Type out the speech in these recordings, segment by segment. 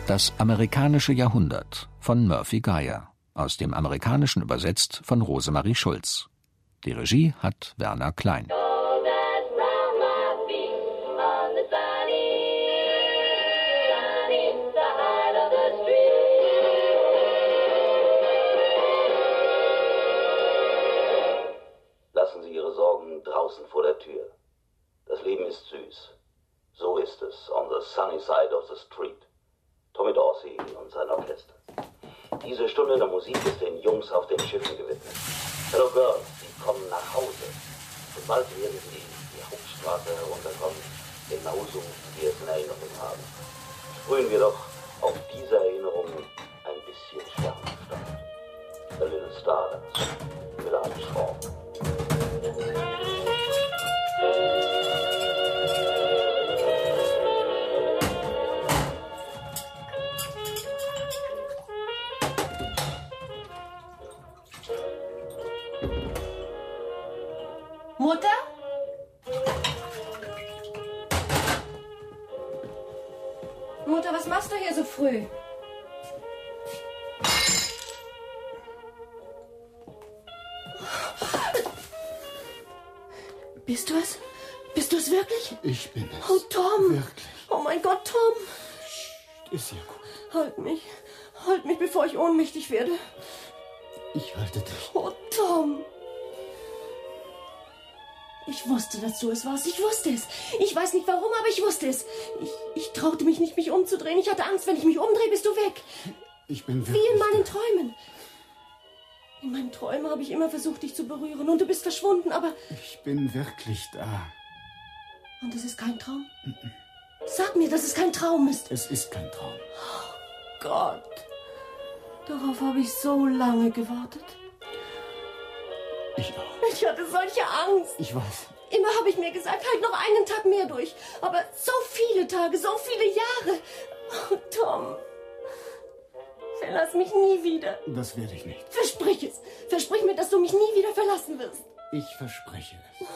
Das amerikanische Jahrhundert von Murphy Geyer, aus dem Amerikanischen übersetzt von Rosemarie Schulz. Die Regie hat Werner Klein. Lassen Sie Ihre Sorgen draußen vor der Tür. Das Leben ist süß. So ist es on the sunny side of the street. Tommy Dorsey und sein Orchester. Diese Stunde der Musik ist den Jungs auf den Schiffen gewidmet. Hello Girls, sie kommen nach Hause. Und bald werden sie die Hauptstraße herunterkommen, genauso wie wir es in Erinnerung haben. Sprühen wir doch auf diese Erinnerung ein bisschen Sternenstaub. A little stardust without song. Mutter? Mutter, was machst du hier so früh? Bist du es? Bist du es wirklich? Ich bin es. Oh, Tom. Wirklich. Oh mein Gott, Tom. Ist ja gut. Halt mich. Halt mich, bevor ich ohnmächtig werde. Ich halte dich. Oh, Tom. Ich wusste, dass du es warst. Ich wusste es. Ich weiß nicht warum, aber ich wusste es. Ich traute mich nicht, mich umzudrehen. Ich hatte Angst, wenn ich mich umdrehe, bist du weg. Ich bin wirklich Wie in meinen Träumen. In meinen Träumen habe ich immer versucht, dich zu berühren. Und du bist verschwunden, aber... Ich bin wirklich da. Und es ist kein Traum? Sag mir, dass es kein Traum ist. Es ist kein Traum. Oh Gott. Darauf habe ich so lange gewartet. Ich auch. Ich hatte solche Angst. Ich weiß. Immer habe ich mir gesagt, halt noch einen Tag mehr durch. Aber so viele Tage, so viele Jahre. Oh, Tom. Verlass mich nie wieder. Das werde ich nicht. Versprich es. Versprich mir, dass du mich nie wieder verlassen wirst. Ich verspreche es.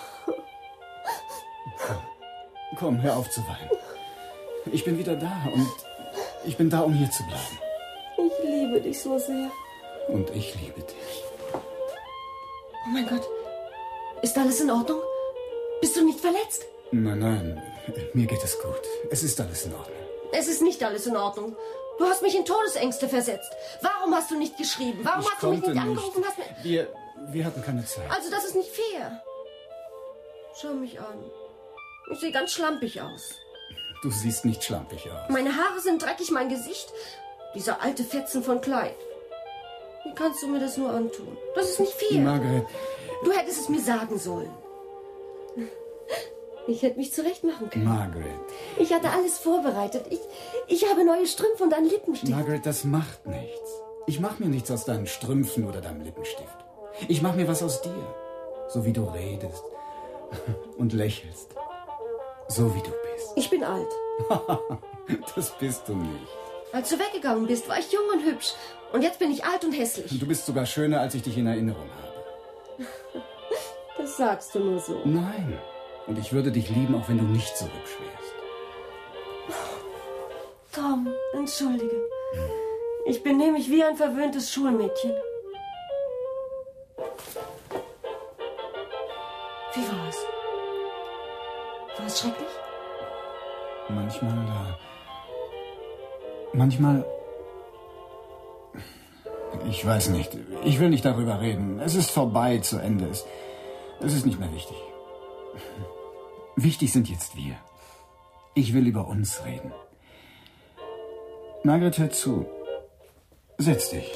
Komm, hör auf zu weinen. Ich bin wieder da und ich bin da, um hier zu bleiben. Ich liebe dich so sehr. Und ich liebe dich. Oh mein Gott. Ist alles in Ordnung? Bist du nicht verletzt? Nein, mir geht es gut. Es ist alles in Ordnung. Es ist nicht alles in Ordnung. Du hast mich in Todesängste versetzt. Warum hast du nicht geschrieben? Warum hast du mich nicht angerufen? Wir hatten keine Zeit. Also das ist nicht fair. Schau mich an. Ich sehe ganz schlampig aus. Du siehst nicht schlampig aus. Meine Haare sind dreckig, mein Gesicht. Dieser alte Fetzen von Clyde. Wie kannst du mir das nur antun? Das ist nicht fair. Margaret. Du hättest es mir sagen sollen. Ich hätte mich zurecht machen können. Margaret. Ich hatte alles vorbereitet. Ich habe neue Strümpfe und einen Lippenstift. Margaret, das macht nichts. Ich mache mir nichts aus deinen Strümpfen oder deinem Lippenstift. Ich mache mir was aus dir. So wie du redest und lächelst. So wie du bist. Ich bin alt. Das bist du nicht. Als du weggegangen bist, war ich jung und hübsch. Und jetzt bin ich alt und hässlich. Du bist sogar schöner, als ich dich in Erinnerung habe. Das sagst du nur so. Nein. Und ich würde dich lieben, auch wenn du nicht so hübsch wärst. Tom, entschuldige. Ich bin nämlich wie ein verwöhntes Schulmädchen. Wie war es? War es schrecklich? Manchmal... Ich weiß nicht. Ich will nicht darüber reden. Es ist vorbei, zu Ende. Es ist nicht mehr wichtig. Wichtig sind jetzt wir. Ich will über uns reden. Margaret, hör zu. Setz dich.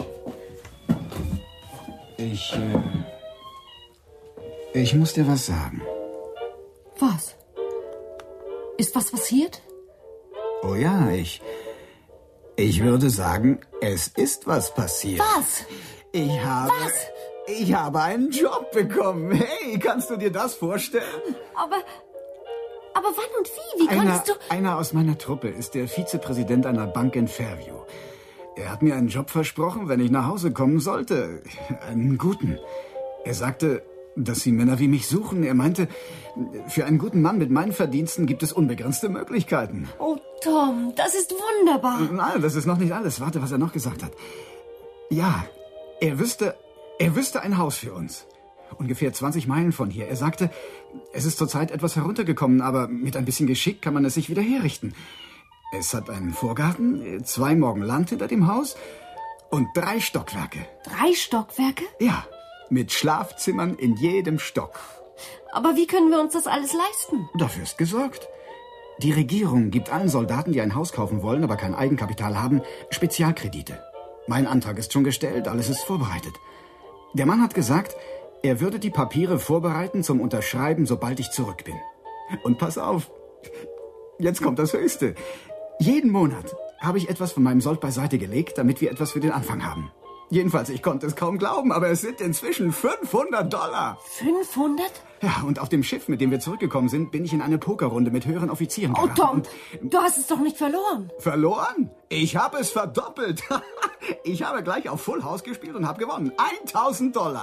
Ich muss dir was sagen. Was? Ist was passiert? Oh ja, ich würde sagen, es ist was passiert. Was? Ich habe einen Job bekommen. Hey, kannst du dir das vorstellen? Aber wann und wie? Wie konntest du... Einer aus meiner Truppe ist der Vizepräsident einer Bank in Fairview. Er hat mir einen Job versprochen, wenn ich nach Hause kommen sollte. Einen guten. Er sagte, dass Sie Männer wie mich suchen. Er meinte, für einen guten Mann mit meinen Verdiensten gibt es unbegrenzte Möglichkeiten. Oh, Tom, das ist wunderbar. Nein, das ist noch nicht alles. Warte, was er noch gesagt hat. Ja, er wüsste ein Haus für uns. Ungefähr 20 Meilen von hier. Er sagte, es ist zurzeit etwas heruntergekommen, aber mit ein bisschen Geschick kann man es sich wieder herrichten. Es hat einen Vorgarten, 2 Morgen Land hinter dem Haus und 3 Stockwerke. 3 Stockwerke? Ja, mit Schlafzimmern in jedem Stock. Aber wie können wir uns das alles leisten? Dafür ist gesorgt. Die Regierung gibt allen Soldaten, die ein Haus kaufen wollen, aber kein Eigenkapital haben, Spezialkredite. Mein Antrag ist schon gestellt, alles ist vorbereitet. Der Mann hat gesagt, er würde die Papiere vorbereiten zum Unterschreiben, sobald ich zurück bin. Und pass auf, jetzt kommt das Höchste. Jeden Monat habe ich etwas von meinem Sold beiseite gelegt, damit wir etwas für den Anfang haben. Jedenfalls, ich konnte es kaum glauben, aber es sind inzwischen $500. 500? Ja, und auf dem Schiff, mit dem wir zurückgekommen sind, bin ich in eine Pokerrunde mit höheren Offizieren Oh, geraten. Tom, du hast es doch nicht verloren. Verloren? Ich habe es verdoppelt. Ich habe gleich auf Full House gespielt und habe gewonnen. $1.000. $1.000?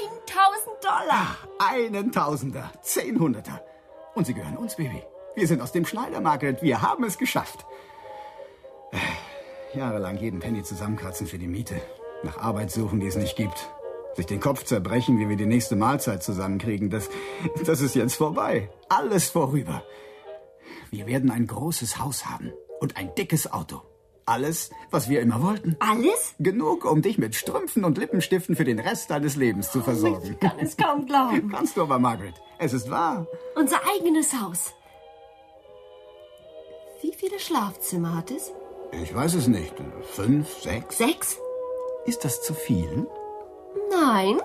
Einen Tausender. 10 Hunderter. Und sie gehören uns, Baby. Wir sind aus dem Schneider, Margaret. Wir haben es geschafft. Jahrelang jeden Penny zusammenkratzen für die Miete. Nach Arbeit suchen, die es nicht gibt. Sich den Kopf zerbrechen, wie wir die nächste Mahlzeit zusammenkriegen. Das ist jetzt vorbei. Alles vorüber. Wir werden ein großes Haus haben und ein dickes Auto. Alles, was wir immer wollten. Alles? Genug, um dich mit Strümpfen und Lippenstiften für den Rest deines Lebens zu versorgen. Ich kann es kaum glauben. Kannst du aber, Margaret. Es ist wahr. Unser eigenes Haus. Wie viele Schlafzimmer hat es? Ich weiß es nicht. 5, 6? 6? Ist das zu viel? Nein.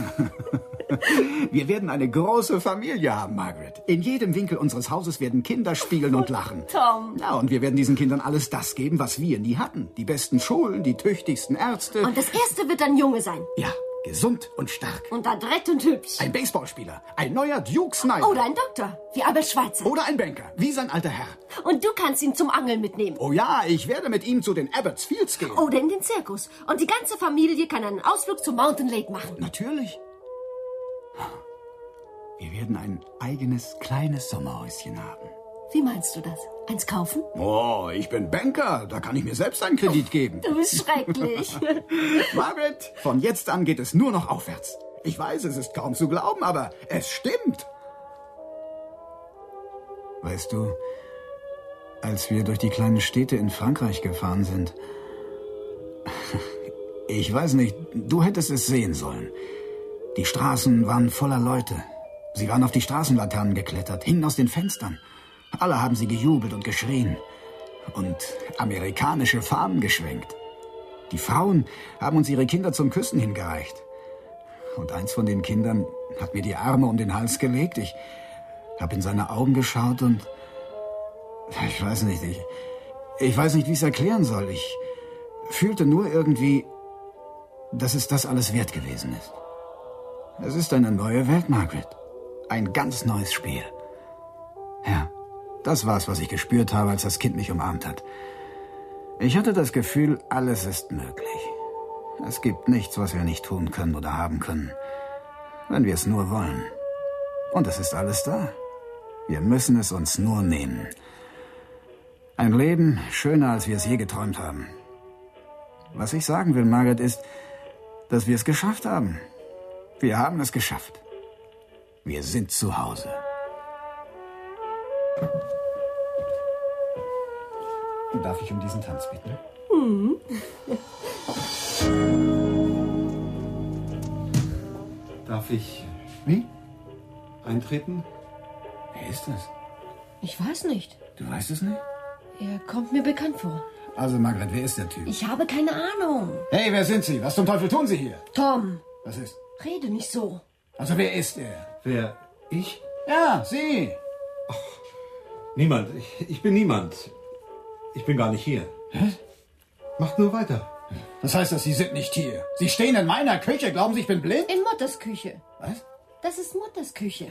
Wir werden eine große Familie haben, Margaret. In jedem Winkel unseres Hauses werden Kinder spielen und lachen. Tom. Ja, und wir werden diesen Kindern alles das geben, was wir nie hatten. Die besten Schulen, die tüchtigsten Ärzte. Und das erste wird ein Junge sein. Ja, gesund und stark. Und adrett und hübsch. Ein Baseballspieler, ein neuer Duke Sniper. Oder ein Doktor, wie Albert Schweitzer. Oder ein Banker, wie sein alter Herr. Und du kannst ihn zum Angeln mitnehmen. Oh ja, ich werde mit ihm zu den Abbots Fields gehen. Oder in den Zirkus. Und die ganze Familie kann einen Ausflug zum Mountain Lake machen. Natürlich. Wir werden ein eigenes kleines Sommerhäuschen haben. Wie meinst du das? Eins kaufen? Oh, ich bin Banker. Da kann ich mir selbst einen Kredit geben. Du bist schrecklich. Margaret, von jetzt an geht es nur noch aufwärts. Ich weiß, es ist kaum zu glauben, aber es stimmt. Weißt du, als wir durch die kleinen Städte in Frankreich gefahren sind, ich weiß nicht, du hättest es sehen sollen. Die Straßen waren voller Leute. Sie waren auf die Straßenlaternen geklettert, hingen aus den Fenstern. Alle haben sie gejubelt und geschrien und amerikanische Fahnen geschwenkt. Die Frauen haben uns ihre Kinder zum Küssen hingereicht. Und eins von den Kindern hat mir die Arme um den Hals gelegt. Ich habe in seine Augen geschaut und ich weiß nicht, ich weiß nicht, wie ich es erklären soll. Ich fühlte nur irgendwie, dass es das alles wert gewesen ist. Es ist eine neue Welt, Margaret. Ein ganz neues Spiel. Ja, das war's, was ich gespürt habe, als das Kind mich umarmt hat. Ich hatte das Gefühl, alles ist möglich. Es gibt nichts, was wir nicht tun können oder haben können, wenn wir es nur wollen. Und es ist alles da. Wir müssen es uns nur nehmen. Ein Leben schöner, als wir es je geträumt haben. Was ich sagen will, Margaret, ist, dass wir es geschafft haben. Wir haben es geschafft. Wir sind zu Hause. Darf ich um diesen Tanz bitten? Darf ich Wie? eintreten? Wer ist das? Ich weiß nicht. Du weißt es nicht? Er kommt mir bekannt vor. Also, Margaret, wer ist der Typ? Ich habe keine Ahnung. Hey, wer sind Sie? Was zum Teufel tun Sie hier? Tom, Was ist? rede nicht so. Also, wer ist er? Wer? Ich? Ja, Sie. Niemand. Ich bin niemand. Ich bin gar nicht hier. Hä? Macht nur weiter. Das heißt, dass Sie sind nicht hier. Sie stehen in meiner Küche. Glauben Sie, ich bin blind? In Mutters Küche. Was? Das ist Mutters Küche.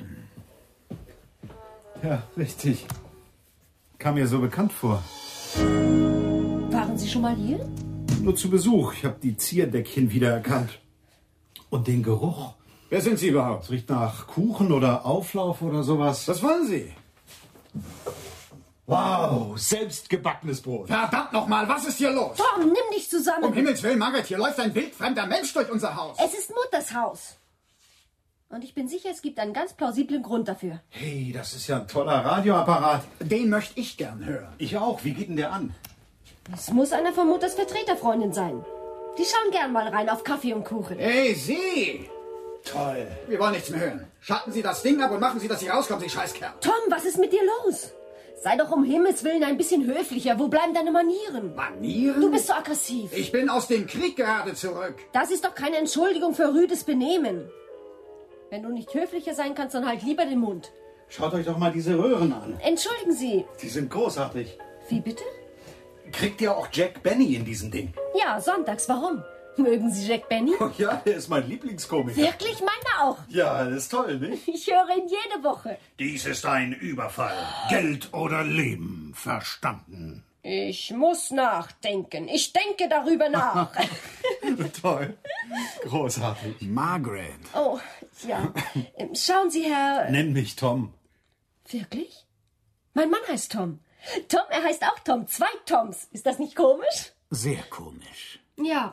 Ja, richtig. Kam mir so bekannt vor. Waren Sie schon mal hier? Nur zu Besuch. Ich habe die Zierdeckchen wiedererkannt. Und den Geruch. Wer sind Sie überhaupt? Es riecht nach Kuchen oder Auflauf oder sowas. Was wollen Sie? Wow, selbstgebackenes Brot. Verdammt nochmal, was ist hier los? Tom, nimm dich zusammen. Um Himmels Willen, Margaret, hier läuft ein wildfremder Mensch durch unser Haus. Es ist Mutters Haus. Und ich bin sicher, es gibt einen ganz plausiblen Grund dafür. Hey, das ist ja ein toller Radioapparat. Den möchte ich gern hören. Ich auch. Wie geht denn der an? Es muss einer von Mutters Vertreterfreundin sein. Die schauen gern mal rein auf Kaffee und Kuchen. Hey, Sie! Toll. Wir wollen nichts mehr hören. Schalten Sie das Ding ab und machen Sie, dass Sie rauskommen, Sie Scheißkerl. Tom, was ist mit dir los? Sei doch um Himmels Willen ein bisschen höflicher. Wo bleiben deine Manieren? Manieren? Du bist so aggressiv. Ich bin aus dem Krieg gerade zurück. Das ist doch keine Entschuldigung für rüdes Benehmen. Wenn du nicht höflicher sein kannst, dann halt lieber den Mund. Schaut euch doch mal diese Röhren an. Entschuldigen Sie. Die sind großartig. Wie bitte? Kriegt ihr auch Jack Benny in diesem Ding? Ja, sonntags. Warum? Mögen Sie Jack Benny? Oh ja, der ist mein Lieblingskomiker. Wirklich? Meiner auch. Ja, das ist toll, nicht? Ich höre ihn jede Woche. Dies ist ein Überfall. Geld oder Leben. Verstanden. Ich muss nachdenken. Ich denke darüber nach. Toll. Großartig. Margaret. Oh, ja. Schauen Sie, Herr... Nenn mich Tom. Wirklich? Mein Mann heißt Tom. Tom, er heißt auch Tom. 2 Toms. Ist das nicht komisch? Sehr komisch. Ja.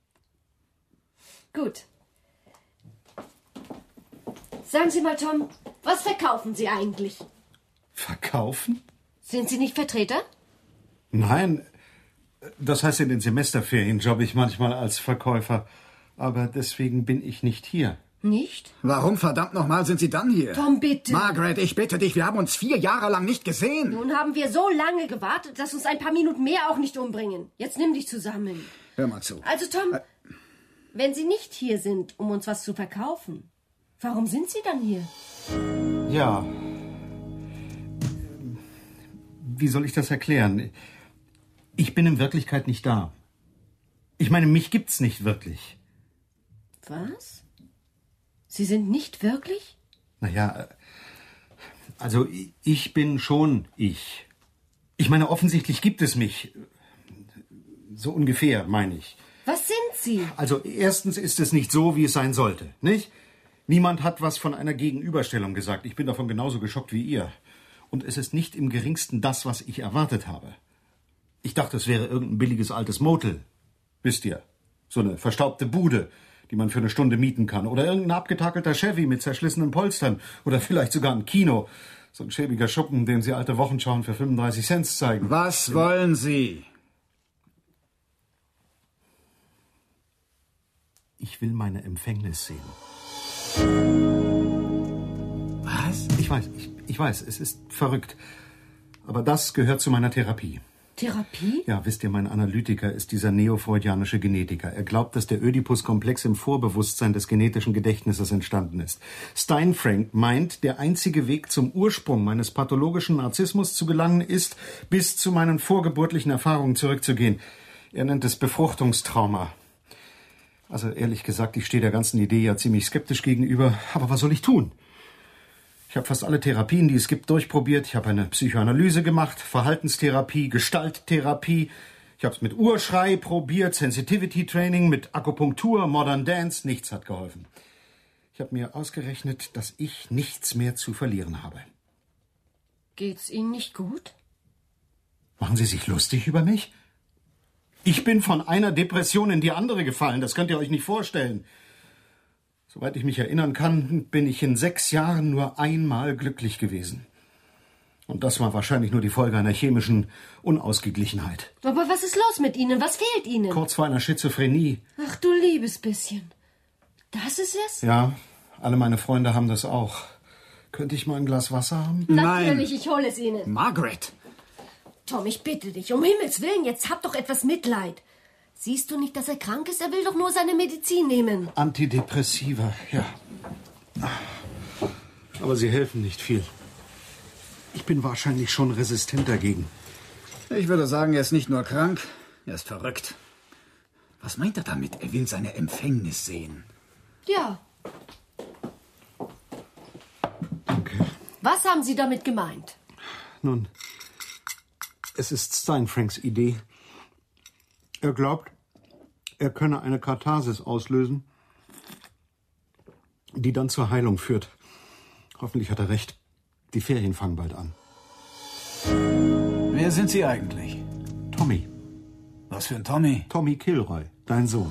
Gut. Sagen Sie mal, Tom, was verkaufen Sie eigentlich? Verkaufen? Sind Sie nicht Vertreter? Nein. Das heißt, in den Semesterferien jobbe ich manchmal als Verkäufer. Aber deswegen bin ich nicht hier. Nicht? Warum verdammt nochmal sind Sie dann hier? Tom, bitte. Margaret, ich bitte dich, wir haben uns 4 Jahre lang nicht gesehen. Nun haben wir so lange gewartet, dass uns ein paar Minuten mehr auch nicht umbringen. Jetzt nimm dich zusammen. Hör mal zu. Also, Tom, wenn Sie nicht hier sind, um uns was zu verkaufen, warum sind Sie dann hier? Ja. Wie soll ich das erklären? Ich bin in Wirklichkeit nicht da. Ich meine, mich gibt's nicht wirklich. Was? Sie sind nicht wirklich? Naja, also ich bin schon ich. Ich meine, offensichtlich gibt es mich. So ungefähr, meine ich. Was sind Sie? Also erstens ist es nicht so, wie es sein sollte, nicht? Niemand hat was von einer Gegenüberstellung gesagt. Ich bin davon genauso geschockt wie ihr. Und es ist nicht im geringsten das, was ich erwartet habe. Ich dachte, es wäre irgendein billiges altes Motel. Wisst ihr? So eine verstaubte Bude, die man für eine Stunde mieten kann. Oder irgendein abgetakelter Chevy mit zerschlissenen Polstern. Oder vielleicht sogar ein Kino. So ein schäbiger Schuppen, den sie alte Wochenschauen für 35 Cent zeigen. Was wollen Sie? Ich will meine Empfängnis sehen. Was? Ich weiß, es ist verrückt. Aber das gehört zu meiner Therapie. Therapie? Ja, wisst ihr, mein Analytiker ist dieser neofreudianische Genetiker. Er glaubt, dass der Ödipus-Komplex im Vorbewusstsein des genetischen Gedächtnisses entstanden ist. Steinfrank meint, der einzige Weg zum Ursprung meines pathologischen Narzissmus zu gelangen ist, bis zu meinen vorgeburtlichen Erfahrungen zurückzugehen. Er nennt es Befruchtungstrauma. Also ehrlich gesagt, ich stehe der ganzen Idee ja ziemlich skeptisch gegenüber. Aber was soll ich tun? Ich habe fast alle Therapien, die es gibt, durchprobiert. Ich habe eine Psychoanalyse gemacht, Verhaltenstherapie, Gestalttherapie. Ich habe es mit Urschrei probiert, Sensitivity Training, mit Akupunktur, Modern Dance. Nichts hat geholfen. Ich habe mir ausgerechnet, dass ich nichts mehr zu verlieren habe. Geht's Ihnen nicht gut? Machen Sie sich lustig über mich? Ich bin von einer Depression in die andere gefallen. Das könnt ihr euch nicht vorstellen. Soweit ich mich erinnern kann, bin ich in 6 Jahren nur einmal glücklich gewesen. Und das war wahrscheinlich nur die Folge einer chemischen Unausgeglichenheit. Aber was ist los mit Ihnen? Was fehlt Ihnen? Kurz vor einer Schizophrenie. Ach du liebes bisschen. Das ist es? Ja, alle meine Freunde haben das auch. Könnte ich mal ein Glas Wasser haben? Natürlich, ich hole es Ihnen. Margaret! Tom, ich bitte dich, um Himmels Willen, jetzt hab doch etwas Mitleid. Siehst du nicht, dass er krank ist? Er will doch nur seine Medizin nehmen. Antidepressiva, ja. Aber sie helfen nicht viel. Ich bin wahrscheinlich schon resistent dagegen. Ich würde sagen, er ist nicht nur krank, er ist verrückt. Was meint er damit? Er will seine Empfängnis sehen. Ja. Danke. Was haben Sie damit gemeint? Nun, es ist Steinfranks Idee. Er glaubt, er könne eine Katharsis auslösen, die dann zur Heilung führt. Hoffentlich hat er recht. Die Ferien fangen bald an. Wer sind Sie eigentlich? Tommy. Was für ein Tommy? Tommy Kilroy, dein Sohn.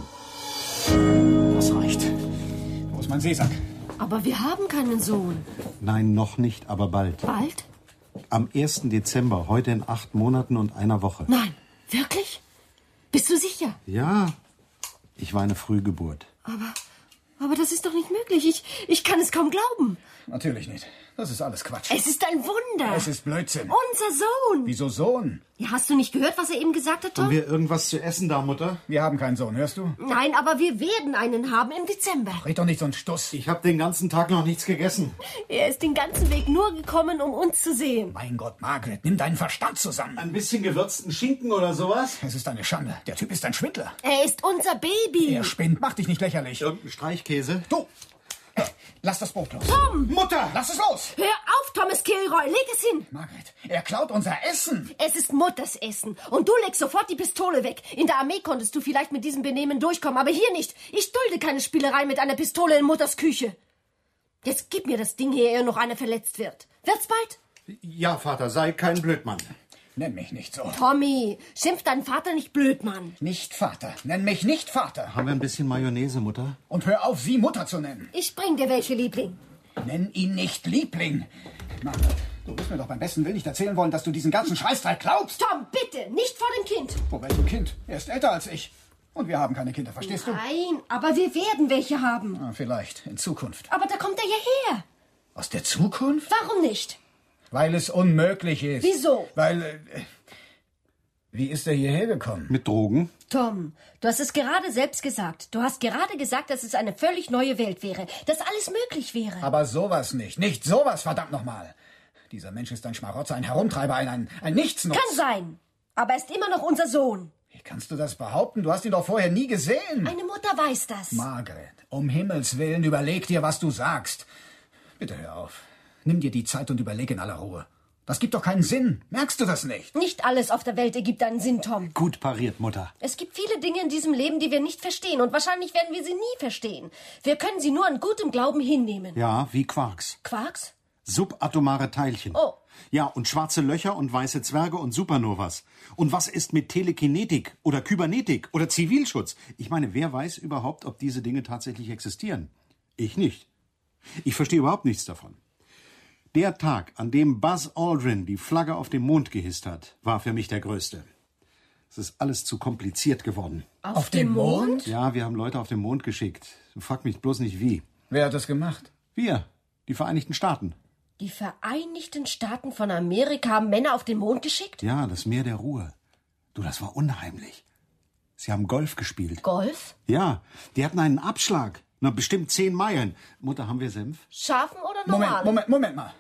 Das reicht. Wo ist mein Seesack? Aber wir haben keinen Sohn. Nein, noch nicht, aber bald. Bald? Am 1. Dezember, heute in 8 Monaten und einer Woche. Nein, wirklich? Bist du sicher? Ja, ich war eine Frühgeburt. Aber das ist doch nicht möglich. Ich kann es kaum glauben. Natürlich nicht. Das ist alles Quatsch. Es ist ein Wunder. Es ist Blödsinn. Unser Sohn. Wieso Sohn? Ja, hast du nicht gehört, was er eben gesagt hat, Tom? Haben wir irgendwas zu essen da, Mutter? Wir haben keinen Sohn, hörst du? Nein, aber wir werden einen haben im Dezember. Red doch nicht so einen Stuss. Ich habe den ganzen Tag noch nichts gegessen. Er ist den ganzen Weg nur gekommen, um uns zu sehen. Mein Gott, Margaret, nimm deinen Verstand zusammen. Ein bisschen gewürzten Schinken oder sowas? Es ist eine Schande. Der Typ ist ein Schwindler. Er ist unser Baby. Er spinnt. Mach dich nicht lächerlich. Irgendein Streichkäse? Du! Lass das Boot los. Tom! Mutter! Lass es los! Hör auf, Thomas Kilroy. Leg es hin. Margaret, er klaut unser Essen. Es ist Mutters Essen. Und du legst sofort die Pistole weg. In der Armee konntest du vielleicht mit diesem Benehmen durchkommen, aber hier nicht. Ich dulde keine Spielerei mit einer Pistole in Mutters Küche. Jetzt gib mir das Ding hier, ehe noch einer verletzt wird. Wird's bald? Ja, Vater, sei kein Blödmann. Nenn mich nicht so. Tommy, schimpf deinen Vater nicht blöd, Mann. Nicht Vater. Nenn mich nicht Vater. Haben wir ein bisschen Mayonnaise, Mutter? Und hör auf, sie Mutter zu nennen. Ich bring dir welche, Liebling. Nenn ihn nicht Liebling. Margaret, du wirst mir doch beim besten Willen nicht erzählen wollen, dass du diesen ganzen Scheißdreck glaubst. Tom, bitte, nicht vor dem Kind. Vor welchem Kind? Er ist älter als ich. Und wir haben keine Kinder, verstehst du? Nein, aber wir werden welche haben. Ah, vielleicht, in Zukunft. Aber da kommt er ja her. Aus der Zukunft? Warum nicht? Weil es unmöglich ist. Wieso? Weil, wie ist er hierher gekommen? Mit Drogen? Tom, du hast es gerade selbst gesagt. Du hast gerade gesagt, dass es eine völlig neue Welt wäre. Dass alles möglich wäre. Aber sowas nicht. Nicht sowas, verdammt nochmal. Dieser Mensch ist ein Schmarotzer, ein Herumtreiber, ein Nichtsnutz. Kann sein. Aber er ist immer noch unser Sohn. Wie kannst du das behaupten? Du hast ihn doch vorher nie gesehen. Eine Mutter weiß das. Margaret, um Himmels Willen, überleg dir, was du sagst. Bitte hör auf. Nimm dir die Zeit und überleg in aller Ruhe. Das gibt doch keinen Sinn. Merkst du das nicht? Nicht alles auf der Welt ergibt einen Sinn, Tom. Gut pariert, Mutter. Es gibt viele Dinge in diesem Leben, die wir nicht verstehen. Und wahrscheinlich werden wir sie nie verstehen. Wir können sie nur an gutem Glauben hinnehmen. Ja, wie Quarks. Quarks? Subatomare Teilchen. Oh. Ja, und schwarze Löcher und weiße Zwerge und Supernovas. Und was ist mit Telekinetik oder Kybernetik oder Zivilschutz? Ich meine, wer weiß überhaupt, ob diese Dinge tatsächlich existieren? Ich nicht. Ich verstehe überhaupt nichts davon. Der Tag, an dem Buzz Aldrin die Flagge auf dem Mond gehisst hat, war für mich der größte. Es ist alles zu kompliziert geworden. Auf dem Mond? Ja, wir haben Leute auf den Mond geschickt. Frag mich bloß nicht wie. Wer hat das gemacht? Wir, die Vereinigten Staaten. Die Vereinigten Staaten von Amerika haben Männer auf den Mond geschickt? Ja, das Meer der Ruhe. Du, das war unheimlich. Sie haben Golf gespielt. Golf? Ja, die hatten einen Abschlag. Na, bestimmt 10 Meilen. Mutter, haben wir Senf? Scharfen oder normal? Moment mal.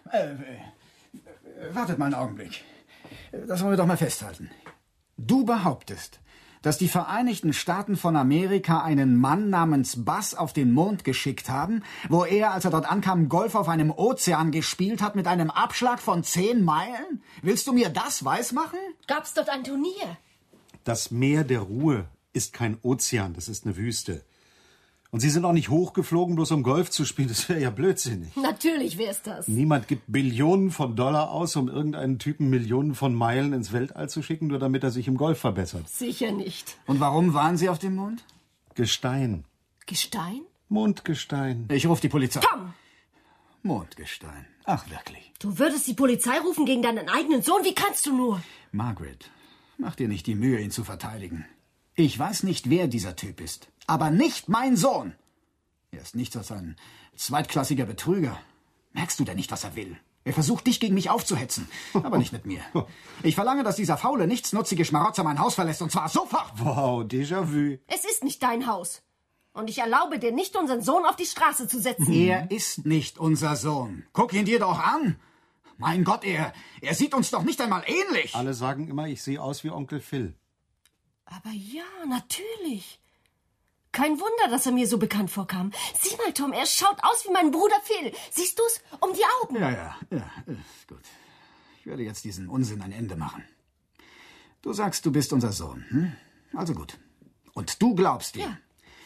Wartet mal einen Augenblick. Das wollen wir doch mal festhalten. Du behauptest, dass die Vereinigten Staaten von Amerika einen Mann namens Buzz auf den Mond geschickt haben, wo er, als er dort ankam, Golf auf einem Ozean gespielt hat mit einem Abschlag von 10 Meilen? Willst du mir das weismachen? Gab's dort ein Turnier? Das Meer der Ruhe ist kein Ozean, das ist eine Wüste. Und Sie sind auch nicht hochgeflogen, bloß um Golf zu spielen. Das wäre ja blödsinnig. Natürlich wär's das. Niemand gibt Billionen von Dollar aus, um irgendeinen Typen Millionen von Meilen ins Weltall zu schicken, nur damit er sich im Golf verbessert. Sicher nicht. Und warum waren Sie auf dem Mond? Gestein. Gestein? Mondgestein. Ich rufe die Polizei. Tom! Mondgestein. Ach, wirklich. Du würdest die Polizei rufen gegen deinen eigenen Sohn? Wie kannst du nur? Margaret, mach dir nicht die Mühe, ihn zu verteidigen. Ich weiß nicht, wer dieser Typ ist, aber nicht mein Sohn. Er ist nichts als ein zweitklassiger Betrüger. Merkst du denn nicht, was er will? Er versucht, dich gegen mich aufzuhetzen, aber nicht mit mir. Ich verlange, dass dieser faule, nichtsnutzige Schmarotzer mein Haus verlässt, und zwar sofort. Wow, Déjà-vu. Es ist nicht dein Haus. Und ich erlaube dir nicht, unseren Sohn auf die Straße zu setzen. Er ist nicht unser Sohn. Guck ihn dir doch an. Mein Gott, er sieht uns doch nicht einmal ähnlich. Alle sagen immer, ich sehe aus wie Onkel Phil. Aber ja, natürlich. Kein Wunder, dass er mir so bekannt vorkam. Sieh mal, Tom, er schaut aus wie mein Bruder Phil. Siehst du's? Um die Augen. Ja, gut. Ich werde jetzt diesen Unsinn ein Ende machen. Du sagst, du bist unser Sohn, hm? Also gut. Und du glaubst ihm. Ja.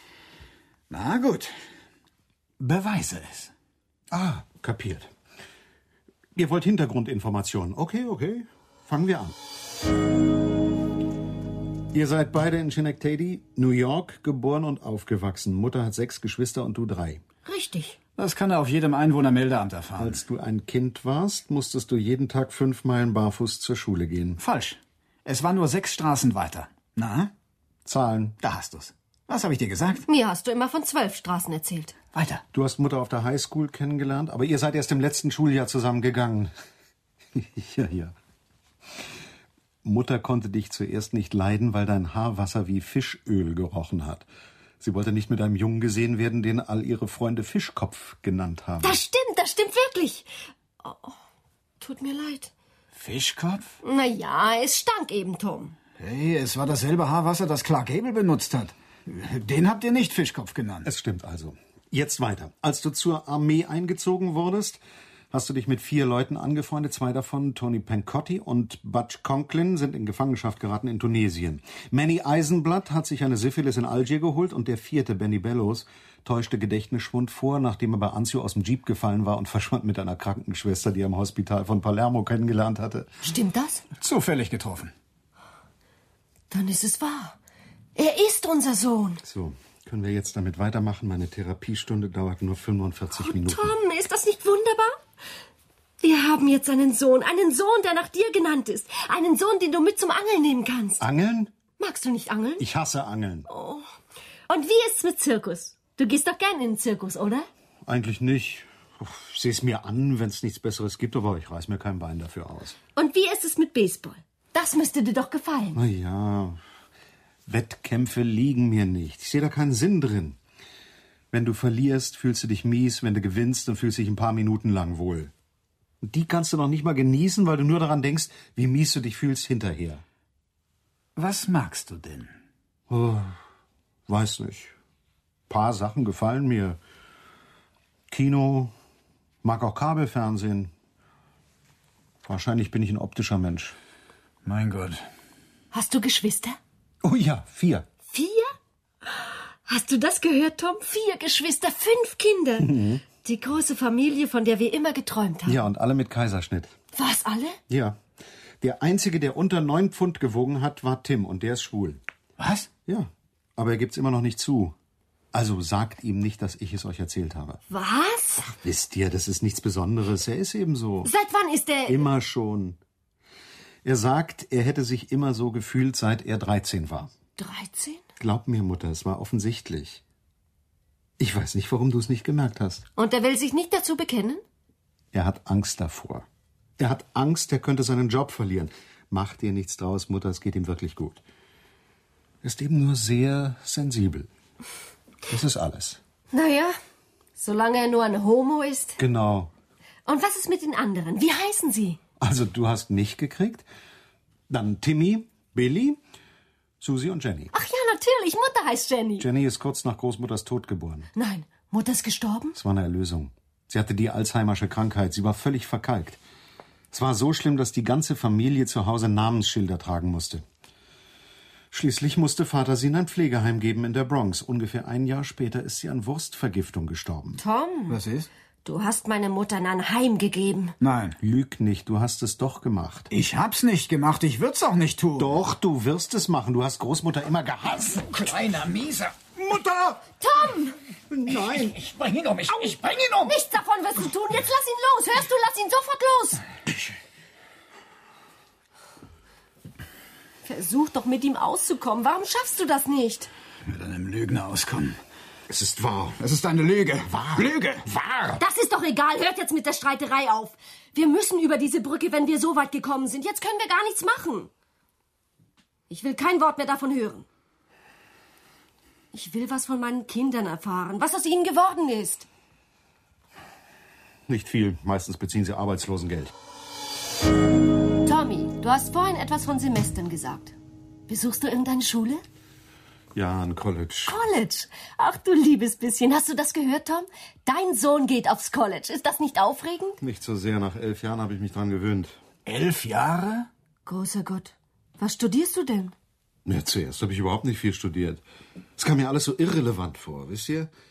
Na gut. Beweise es. Ah, kapiert. Ihr wollt Hintergrundinformationen. Okay. Fangen wir an. Ihr seid beide in Schenectady, New York, geboren und aufgewachsen. Mutter hat 6 Geschwister und du 3. Richtig. Das kann er auf jedem Einwohnermeldeamt erfahren. Als du ein Kind warst, musstest du jeden Tag 5 Meilen barfuß zur Schule gehen. Falsch. Es war nur 6 Straßen weiter. Na? Zahlen. Da hast du's. Was habe ich dir gesagt? Mir hast du immer von 12 Straßen erzählt. Weiter. Du hast Mutter auf der Highschool kennengelernt, aber ihr seid erst im letzten Schuljahr zusammengegangen. Ja. Mutter konnte dich zuerst nicht leiden, weil dein Haarwasser wie Fischöl gerochen hat. Sie wollte nicht mit einem Jungen gesehen werden, den all ihre Freunde Fischkopf genannt haben. Das stimmt wirklich. Oh, tut mir leid. Fischkopf? Na, es stank eben, Tom. Hey, es war dasselbe Haarwasser, das Clark Gable benutzt hat. Den habt ihr nicht Fischkopf genannt. Es stimmt also. Jetzt weiter. Als du zur Armee eingezogen wurdest, hast du dich mit 4 Leuten angefreundet. 2 davon, Tony Pancotti und Butch Conklin, sind in Gefangenschaft geraten in Tunesien. Manny Eisenblatt hat sich eine Syphilis in Algier geholt und der 4., Benny Bellows, täuschte Gedächtnisschwund vor, nachdem er bei Anzio aus dem Jeep gefallen war und verschwand mit einer Krankenschwester, die er im Hospital von Palermo kennengelernt hatte. Stimmt das? Zufällig getroffen. Dann ist es wahr. Er ist unser Sohn. So, können wir jetzt damit weitermachen? Meine Therapiestunde dauert nur 45 Minuten. Tom, ist das nicht wunderbar? Wir haben jetzt einen Sohn, der nach dir genannt ist. Einen Sohn, den du mit zum Angeln nehmen kannst. Angeln? Magst du nicht angeln? Ich hasse Angeln. Oh. Und wie ist's mit Zirkus? Du gehst doch gern in den Zirkus, oder? Eigentlich nicht. Ich sehe es mir an, wenn es nichts Besseres gibt, aber ich reiß mir kein Bein dafür aus. Und wie ist es mit Baseball? Das müsste dir doch gefallen. Na ja, Wettkämpfe liegen mir nicht. Ich sehe da keinen Sinn drin. Wenn du verlierst, fühlst du dich mies. Wenn du gewinnst, dann fühlst du dich ein paar Minuten lang wohl. Und die kannst du noch nicht mal genießen, weil du nur daran denkst, wie mies du dich fühlst hinterher. Was magst du denn? Oh, weiß nicht. Ein paar Sachen gefallen mir. Kino, mag auch Kabelfernsehen. Wahrscheinlich bin ich ein optischer Mensch. Mein Gott. Hast du Geschwister? Oh ja, 4. 4? Hast du das gehört, Tom? 4 Geschwister, 5 Kinder. Mhm. Die große Familie, von der wir immer geträumt haben. Ja, und alle mit Kaiserschnitt. Was, alle? Ja. Der Einzige, der unter 9 Pfund gewogen hat, war Tim, und der ist schwul. Was? Ja, aber er gibt's immer noch nicht zu. Also sagt ihm nicht, dass ich es euch erzählt habe. Was? Ach, wisst ihr, das ist nichts Besonderes. Er ist eben so. Seit wann ist er... Immer schon. Er sagt, er hätte sich immer so gefühlt, seit er 13 war. 13? Glaub mir, Mutter, es war offensichtlich. Ich weiß nicht, warum du es nicht gemerkt hast. Und er will sich nicht dazu bekennen? Er hat Angst davor. Er hat Angst, er könnte seinen Job verlieren. Mach dir nichts draus, Mutter, es geht ihm wirklich gut. Er ist eben nur sehr sensibel. Das ist alles. Naja, solange er nur ein Homo ist. Genau. Und was ist mit den anderen? Wie heißen sie? Also, du hast mich gekriegt, dann Timmy, Billy, Susi und Jenny. Ach ja, natürlich, Mutter heißt Jenny. Jenny ist kurz nach Großmutters Tod geboren. Nein, Mutter ist gestorben? Es war eine Erlösung. Sie hatte die Alzheimersche Krankheit. Sie war völlig verkalkt. Es war so schlimm, dass die ganze Familie zu Hause Namensschilder tragen musste. Schließlich musste Vater sie in ein Pflegeheim geben in der Bronx. Ungefähr ein Jahr später ist sie an Wurstvergiftung gestorben. Tom, Was ist? du hast meine Mutter in ein Heim gegeben. Nein. Lüg nicht, du hast es doch gemacht. Ich hab's nicht gemacht, ich würd's auch nicht tun. Doch, du wirst es machen. Du hast Großmutter immer gehasst. Kleiner Mieser. Mutter! Tom! Nein! Ich bring ihn um, ich bring ihn um. Nichts davon wirst du tun. Jetzt lass ihn los. Hörst du, lass ihn sofort los. Versuch doch mit ihm auszukommen. Warum schaffst du das nicht? Mit einem Lügner auskommen. Es ist wahr. Es ist eine Lüge. Wahr. Lüge. Wahr! Das ist doch egal. Hört jetzt mit der Streiterei auf. Wir müssen über diese Brücke, wenn wir so weit gekommen sind. Jetzt können wir gar nichts machen. Ich will kein Wort mehr davon hören. Ich will was von meinen Kindern erfahren, was aus ihnen geworden ist. Nicht viel. Meistens beziehen sie Arbeitslosengeld. Tommy, du hast vorhin etwas von Semestern gesagt. Besuchst du irgendeine Schule? Ja, ein College. College? Ach du liebes bisschen. Hast du das gehört, Tom? Dein Sohn geht aufs College. Ist das nicht aufregend? Nicht so sehr. Nach 11 Jahren habe ich mich dran gewöhnt. 11 Jahre? Großer Gott. Was studierst du denn? Ja, zuerst habe ich überhaupt nicht viel studiert. Es kam mir alles so irrelevant vor, wisst ihr?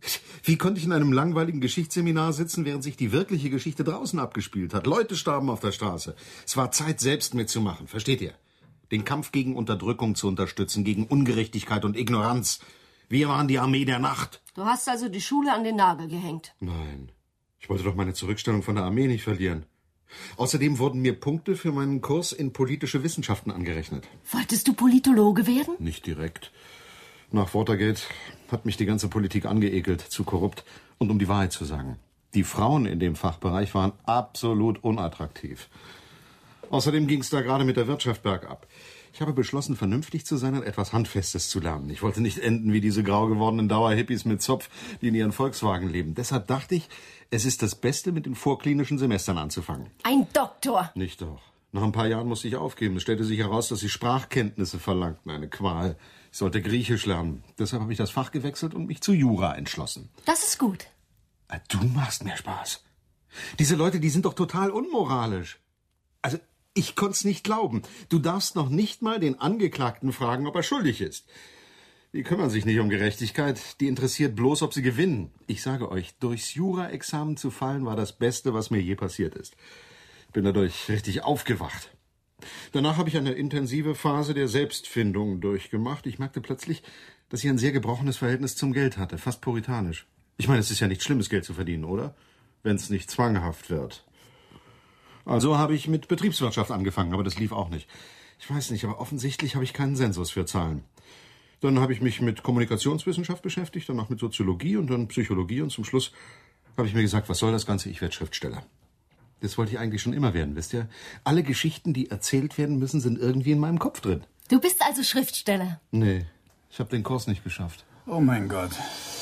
Wie konnte ich in einem langweiligen Geschichtsseminar sitzen, während sich die wirkliche Geschichte draußen abgespielt hat? Leute starben auf der Straße. Es war Zeit, selbst mitzumachen. Versteht ihr? Den Kampf gegen Unterdrückung zu unterstützen, gegen Ungerechtigkeit und Ignoranz. Wir waren die Armee der Nacht. Du hast also die Schule an den Nagel gehängt. Nein, ich wollte doch meine Zurückstellung von der Armee nicht verlieren. Außerdem wurden mir Punkte für meinen Kurs in politische Wissenschaften angerechnet. Wolltest du Politologe werden? Nicht direkt. Nach Watergate hat mich die ganze Politik angeekelt, zu korrupt. Und um die Wahrheit zu sagen, die Frauen in dem Fachbereich waren absolut unattraktiv. Außerdem ging es da gerade mit der Wirtschaft bergab. Ich habe beschlossen, vernünftig zu sein und etwas Handfestes zu lernen. Ich wollte nicht enden wie diese grau gewordenen Dauerhippies mit Zopf, die in ihren Volkswagen leben. Deshalb dachte ich, es ist das Beste, mit den vorklinischen Semestern anzufangen. Ein Doktor. Nicht doch. Nach ein paar Jahren musste ich aufgeben. Es stellte sich heraus, dass sie Sprachkenntnisse verlangten. Eine Qual. Ich sollte Griechisch lernen. Deshalb habe ich das Fach gewechselt und mich zu Jura entschlossen. Das ist gut. Du machst mir Spaß. Diese Leute, die sind doch total unmoralisch. Also, ich konnte es nicht glauben. Du darfst noch nicht mal den Angeklagten fragen, ob er schuldig ist. Die kümmern sich nicht um Gerechtigkeit. Die interessiert bloß, ob sie gewinnen. Ich sage euch, durchs Jura-Examen zu fallen, war das Beste, was mir je passiert ist. Ich bin dadurch richtig aufgewacht. Danach habe ich eine intensive Phase der Selbstfindung durchgemacht. Ich merkte plötzlich, dass ich ein sehr gebrochenes Verhältnis zum Geld hatte, fast puritanisch. Ich meine, es ist ja nichts Schlimmes, Geld zu verdienen, oder? Wenn es nicht zwanghaft wird. Also habe ich mit Betriebswirtschaft angefangen, aber das lief auch nicht. Ich weiß nicht, aber offensichtlich habe ich keinen Sensus für Zahlen. Dann habe ich mich mit Kommunikationswissenschaft beschäftigt, danach mit Soziologie und dann Psychologie und zum Schluss habe ich mir gesagt, was soll das Ganze, ich werde Schriftsteller. Das wollte ich eigentlich schon immer werden, wisst ihr? Alle Geschichten, die erzählt werden müssen, sind irgendwie in meinem Kopf drin. Du bist also Schriftsteller? Nee, ich habe den Kurs nicht geschafft. Oh mein Gott.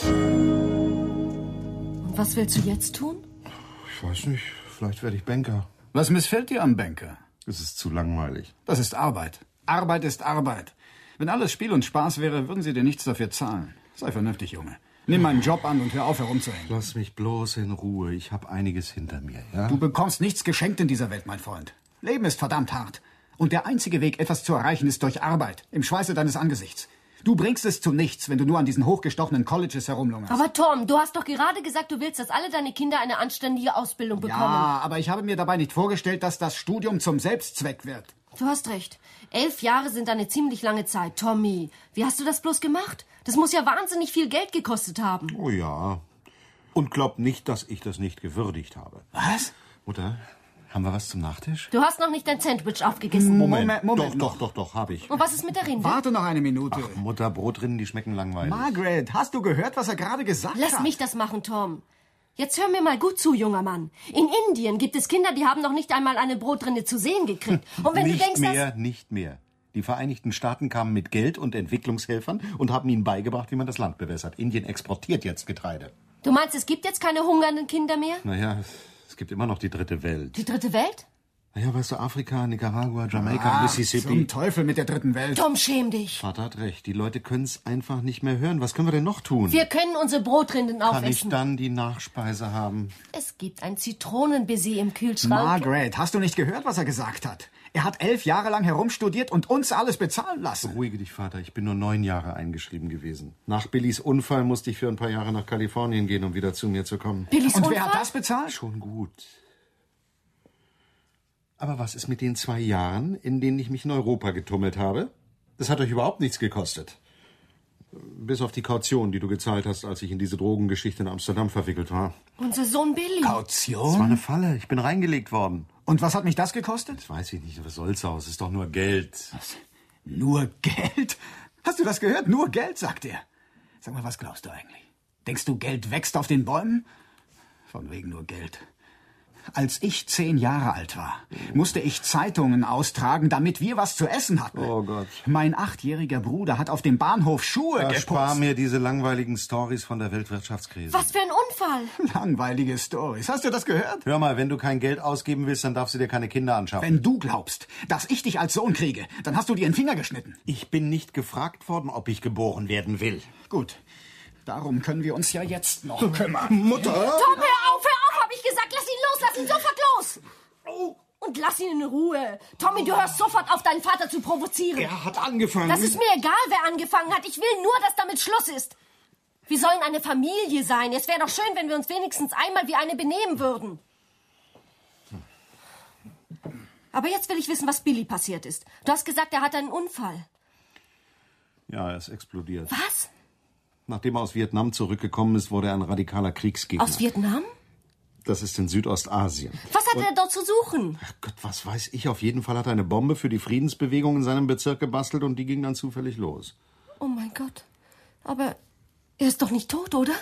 Und was willst du jetzt tun? Ich weiß nicht, vielleicht werde ich Banker. Was missfällt dir am Banker? Es ist zu langweilig. Das ist Arbeit. Arbeit ist Arbeit. Wenn alles Spiel und Spaß wäre, würden sie dir nichts dafür zahlen. Sei vernünftig, Junge. Nimm meinen Job an und hör auf, herumzuhängen. Lass mich bloß in Ruhe. Ich habe einiges hinter mir, ja? Du bekommst nichts geschenkt in dieser Welt, mein Freund. Leben ist verdammt hart. Und der einzige Weg, etwas zu erreichen, ist durch Arbeit. Im Schweiße deines Angesichts. Du bringst es zu nichts, wenn du nur an diesen hochgestochenen Colleges herumlungerst. Aber Tom, du hast doch gerade gesagt, du willst, dass alle deine Kinder eine anständige Ausbildung bekommen. Ja, aber ich habe mir dabei nicht vorgestellt, dass das Studium zum Selbstzweck wird. Du hast recht. 11 Jahre sind eine ziemlich lange Zeit. Tommy, wie hast du das bloß gemacht? Das muss ja wahnsinnig viel Geld gekostet haben. Oh ja. Und glaub nicht, dass ich das nicht gewürdigt habe. Was? Mutter, haben wir was zum Nachtisch? Du hast noch nicht dein Sandwich aufgegessen. Moment. Doch, habe ich. Und was ist mit der Rinde? Warte noch eine Minute. Ach, Mutter, Brotrinden, die schmecken langweilig. Margaret, hast du gehört, was er gerade gesagt hat? Lass mich das machen, Tom. Jetzt hör mir mal gut zu, junger Mann. In Indien gibt es Kinder, die haben noch nicht einmal eine Brotrinde zu sehen gekriegt. Und wenn du denkst, Nicht mehr. Die Vereinigten Staaten kamen mit Geld und Entwicklungshelfern und haben ihnen beigebracht, wie man das Land bewässert. Indien exportiert jetzt Getreide. Du meinst, es gibt jetzt keine hungernden Kinder mehr? Naja, es gibt immer noch die dritte Welt. Die dritte Welt? Naja, weißt du, Afrika, Nicaragua, Jamaika, Mississippi. Zum Teufel mit der dritten Welt. Tom, schäm dich. Vater hat recht. Die Leute können es einfach nicht mehr hören. Was können wir denn noch tun? Wir können unsere Brotrinden Kann ich aufessen. dann die Nachspeise haben? Es gibt ein Zitronenbaiser im Kühlschrank. Margaret, hast du nicht gehört, was er gesagt hat? Er hat 11 Jahre lang herumstudiert und uns alles bezahlen lassen. Beruhige dich, Vater. Ich bin nur 9 Jahre eingeschrieben gewesen. Nach Billys Unfall musste ich für ein paar Jahre nach Kalifornien gehen, um wieder zu mir zu kommen. Billys Und Unfall? wer hat das bezahlt? Schon gut. Aber was ist mit den 2 Jahren, in denen ich mich in Europa getummelt habe? Das hat euch überhaupt nichts gekostet. Bis auf die Kaution, die du gezahlt hast, als ich in diese Drogengeschichte in Amsterdam verwickelt war. Unser Sohn Billy. Das war Kaution? eine Falle. Ich bin reingelegt worden. Und was hat mich das gekostet? Das weiß ich nicht. Was soll's aus? Es ist doch nur Geld. Nur Geld? Hast du das gehört? Nur Geld, sagt er. Sag mal, was glaubst du eigentlich? Denkst du, Geld wächst auf den Bäumen? Von wegen nur Geld. Als ich 10 Jahre alt war, musste ich Zeitungen austragen, damit wir was zu essen hatten. Oh Gott. Mein 8-jähriger Bruder hat auf dem Bahnhof Schuhe Erspar geputzt. mir diese langweiligen Stories von der Weltwirtschaftskrise. Was für ein Unfall. Langweilige Stories. Hast du das gehört? Hör mal, wenn du kein Geld ausgeben willst, dann darfst du dir keine Kinder anschaffen. Wenn du glaubst, dass ich dich als Sohn kriege, dann hast du dir den Finger geschnitten. Ich bin nicht gefragt worden, ob ich geboren werden will. Gut, darum können wir uns ja jetzt noch kümmern. Mutter! Tom, hör auf, hab ich gesagt. Lass ihn los, lass ihn sofort los. Und lass ihn in Ruhe. Tommy, du hörst sofort auf, deinen Vater zu provozieren. Er hat angefangen. Das ist mir egal, wer angefangen hat. Ich will nur, dass damit Schluss ist. Wir sollen eine Familie sein. Es wäre doch schön, wenn wir uns wenigstens einmal wie eine benehmen würden. Aber jetzt will ich wissen, was Billy passiert ist. Du hast gesagt, er hatte einen Unfall. Ja, er ist explodiert. Was? Nachdem er aus Vietnam zurückgekommen ist, wurde er ein radikaler Kriegsgegner. Aus Vietnam? Das ist in Südostasien. Was hat er dort zu suchen? Ach Gott, was weiß ich. Auf jeden Fall hat er eine Bombe für die Friedensbewegung in seinem Bezirk gebastelt und die ging dann zufällig los. Oh mein Gott. Aber er ist doch nicht tot, oder?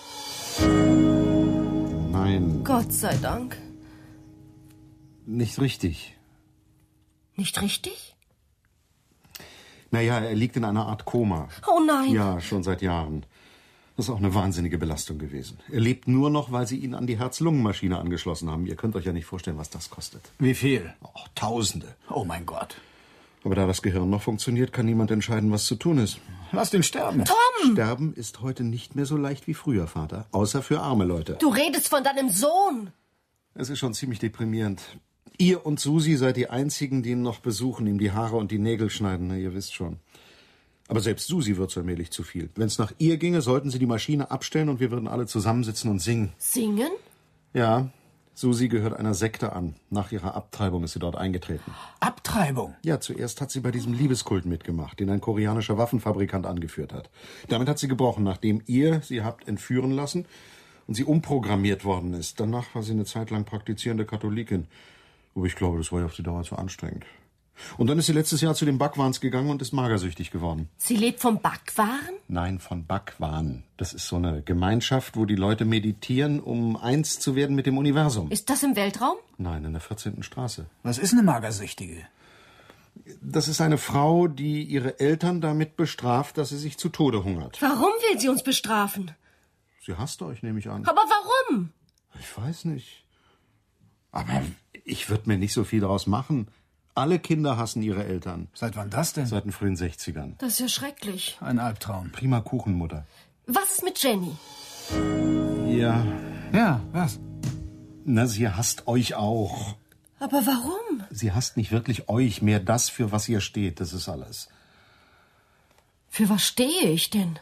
Nein. Gott sei Dank. Nicht richtig. Nicht richtig? Naja, er liegt in einer Art Koma. Oh nein. Ja, schon seit Jahren. Das ist auch eine wahnsinnige Belastung gewesen. Er lebt nur noch, weil sie ihn an die Herz-Lungen-Maschine angeschlossen haben. Ihr könnt euch ja nicht vorstellen, was das kostet. Wie viel? Oh, Tausende. Oh mein Gott. Aber da das Gehirn noch funktioniert, kann niemand entscheiden, was zu tun ist. Lass den sterben. Tom! Sterben ist heute nicht mehr so leicht wie früher, Vater. Außer für arme Leute. Du redest von deinem Sohn. Es ist schon ziemlich deprimierend. Ihr und Susi seid die Einzigen, die ihn noch besuchen, ihm die Haare und die Nägel schneiden. Na, ihr wisst schon. Aber selbst Susi wird so allmählich zu viel. Wenn es nach ihr ginge, sollten sie die Maschine abstellen und wir würden alle zusammensitzen und singen. Singen? Ja, Susi gehört einer Sekte an. Nach ihrer Abtreibung ist sie dort eingetreten. Abtreibung? Ja, zuerst hat sie bei diesem Liebeskult mitgemacht, den ein koreanischer Waffenfabrikant angeführt hat. Damit hat sie gebrochen, nachdem ihr sie habt entführen lassen und sie umprogrammiert worden ist. Danach war sie eine Zeit lang praktizierende Katholikin. Aber ich glaube, das war ja auf die Dauer zu anstrengend. Und dann ist sie letztes Jahr zu den Bhagwans gegangen und ist magersüchtig geworden. Sie lebt vom Backwaren? Nein, von Bhagwan. Das ist so eine Gemeinschaft, wo die Leute meditieren, um eins zu werden mit dem Universum. Ist das im Weltraum? Nein, in der 14. Straße. Was ist eine Magersüchtige? Das ist eine Frau, die ihre Eltern damit bestraft, dass sie sich zu Tode hungert. Warum will sie uns bestrafen? Sie hasst euch, nehme ich an. Aber warum? Ich weiß nicht. Aber ich würde mir nicht so viel daraus machen. Alle Kinder hassen ihre Eltern. Seit wann das denn? Seit den frühen 60ern. Das ist ja schrecklich. Ein Albtraum. Prima Kuchenmutter. Was ist mit Jenny? Ja. Ja, was? Na, sie hasst euch auch. Aber warum? Sie hasst nicht wirklich euch, mehr das, für was ihr steht. Das ist alles. Für was stehe ich denn?